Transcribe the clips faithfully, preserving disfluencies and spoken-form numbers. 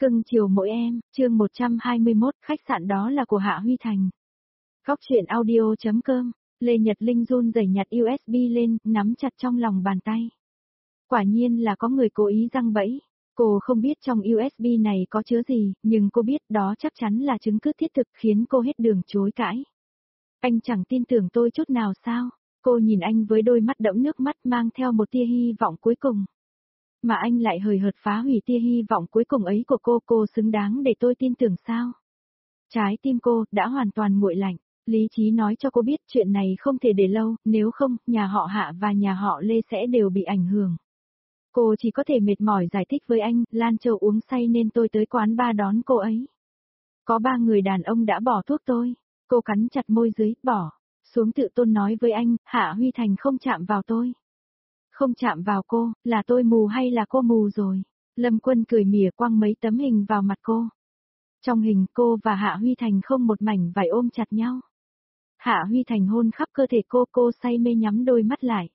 Cưng chiều mỗi em, chương một trăm hai mươi mốt, khách sạn đó là của Hạ Huy Thành. Góc truyện audio chấm com, Lê Nhật Linh run rẩy nhặt u ét bê lên, nắm chặt trong lòng bàn tay. Quả nhiên là có người cố ý giăng bẫy. Cô không biết trong u ét bê này có chứa gì, nhưng cô biết đó chắc chắn là chứng cứ thiết thực khiến cô hết đường chối cãi. Anh chẳng tin tưởng tôi chút nào sao? Cô nhìn anh với đôi mắt đẫm nước mắt mang theo một tia hy vọng cuối cùng. Mà anh lại hời hợt phá hủy tia hy vọng cuối cùng ấy của cô, cô xứng đáng để tôi tin tưởng sao? Trái tim cô đã hoàn toàn nguội lạnh, lý trí nói cho cô biết chuyện này không thể để lâu, nếu không, nhà họ Hạ và nhà họ Lê sẽ đều bị ảnh hưởng. Cô chỉ có thể mệt mỏi giải thích với anh, Lan Châu uống say nên tôi tới quán bar đón cô ấy. Có ba người đàn ông đã bỏ thuốc tôi. Cô cắn chặt môi dưới, bỏ xuống tự tôn nói với anh, Hạ Huy Thành không chạm vào tôi. Không chạm vào cô, là tôi mù hay là cô mù rồi? Lâm Quân cười mỉa quăng mấy tấm hình vào mặt cô. Trong hình cô và Hạ Huy Thành không một mảnh vải ôm chặt nhau. Hạ Huy Thành hôn khắp cơ thể cô, cô say mê nhắm đôi mắt lại.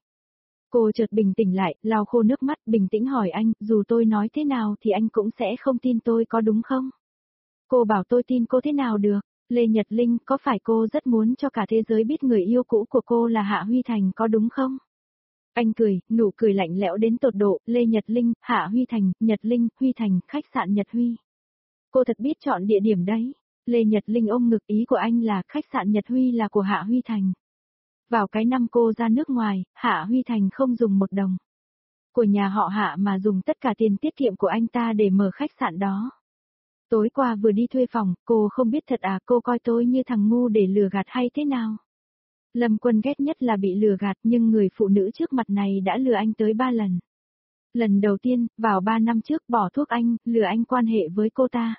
Cô chợt bình tĩnh lại, lau khô nước mắt, bình tĩnh hỏi anh, dù tôi nói thế nào thì anh cũng sẽ không tin tôi có đúng không? Cô bảo tôi tin cô thế nào được? Lê Nhật Linh, có phải cô rất muốn cho cả thế giới biết người yêu cũ của cô là Hạ Huy Thành có đúng không? Anh cười, nụ cười lạnh lẽo đến tột độ, Lê Nhật Linh, Hạ Huy Thành, Nhật Linh, Huy Thành, khách sạn Nhật Huy. Cô thật biết chọn địa điểm đấy. Lê Nhật Linh ôm ngực, ý của anh là khách sạn Nhật Huy là của Hạ Huy Thành. Vào cái năm cô ra nước ngoài, Hạ Huy Thành không dùng một đồng của nhà họ Hạ mà dùng tất cả tiền tiết kiệm của anh ta để mở khách sạn đó. Tối qua vừa đi thuê phòng, cô không biết thật à, cô coi tôi như thằng ngu để lừa gạt hay thế nào? Lâm Quân ghét nhất là bị lừa gạt, nhưng người phụ nữ trước mặt này đã lừa anh tới ba lần. Lần đầu tiên, vào ba năm trước bỏ thuốc anh, lừa anh quan hệ với cô ta.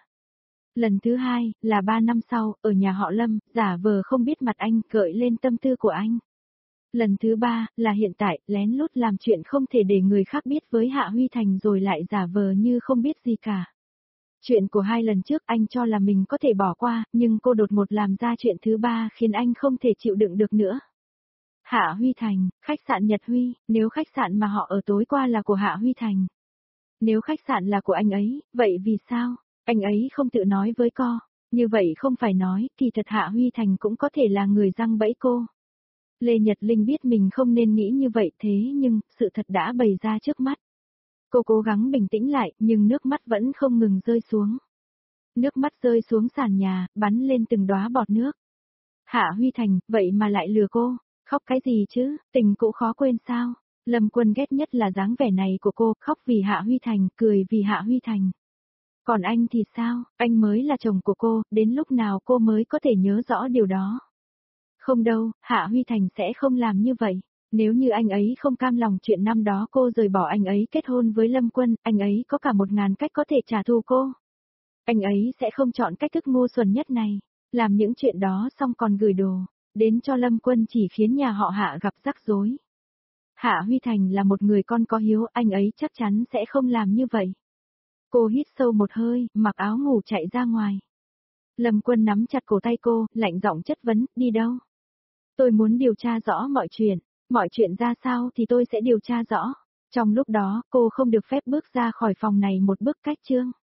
Lần thứ hai, là ba năm sau, ở nhà họ Lâm, giả vờ không biết mặt anh, gợi lên tâm tư của anh. Lần thứ ba, là hiện tại, lén lút làm chuyện không thể để người khác biết với Hạ Huy Thành rồi lại giả vờ như không biết gì cả. Chuyện của hai lần trước anh cho là mình có thể bỏ qua, nhưng cô đột ngột làm ra chuyện thứ ba khiến anh không thể chịu đựng được nữa. Hạ Huy Thành, khách sạn Nhật Huy, nếu khách sạn mà họ ở tối qua là của Hạ Huy Thành. Nếu khách sạn là của anh ấy, vậy vì sao, anh ấy không tự nói với cô? Như vậy không phải nói, kỳ thật Hạ Huy Thành cũng có thể là người giăng bẫy cô. Lê Nhật Linh biết mình không nên nghĩ như vậy thế nhưng, sự thật đã bày ra trước mắt. Cô cố gắng bình tĩnh lại, nhưng nước mắt vẫn không ngừng rơi xuống. Nước mắt rơi xuống sàn nhà, bắn lên từng đóa bọt nước. Hạ Huy Thành, vậy mà lại lừa cô, khóc cái gì chứ, tình cũ khó quên sao? Lâm Quân ghét nhất là dáng vẻ này của cô, khóc vì Hạ Huy Thành, cười vì Hạ Huy Thành. Còn anh thì sao, anh mới là chồng của cô, đến lúc nào cô mới có thể nhớ rõ điều đó? Không đâu, Hạ Huy Thành sẽ không làm như vậy. Nếu như anh ấy không cam lòng chuyện năm đó cô rời bỏ anh ấy kết hôn với Lâm Quân, anh ấy có cả một ngàn cách có thể trả thù cô. Anh ấy sẽ không chọn cách thức ngu xuẩn nhất này, làm những chuyện đó xong còn gửi đồ đến cho Lâm Quân chỉ khiến nhà họ Hạ gặp rắc rối. Hạ Huy Thành là một người con có hiếu, anh ấy chắc chắn sẽ không làm như vậy. Cô hít sâu một hơi, mặc áo ngủ chạy ra ngoài. Lâm Quân nắm chặt cổ tay cô, lạnh giọng chất vấn, đi đâu? Tôi muốn điều tra rõ mọi chuyện, mọi chuyện ra sao thì tôi sẽ điều tra rõ. Trong lúc đó, cô không được phép bước ra khỏi phòng này một bước cách chương.